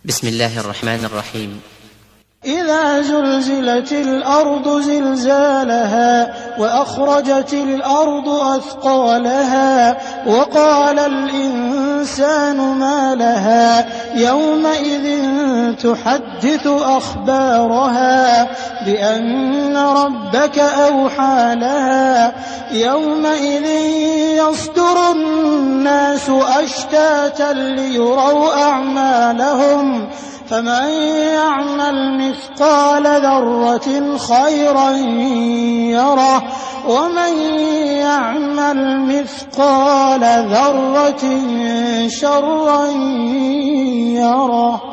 بسم الله الرحمن الرحيم. إذا زلزلت الأرض زلزالها وأخرجت الأرض أثقالها وقال الإنسان ما لها يومئذ تحدث أخبارها بأن ربك أوحى لها يومئذ يصدر الناس أشتاتا ليروا أعمالهم فمن يعمل مثقال ذرة خيرا يره ومن يعمل مثقال ذرة شرا يره.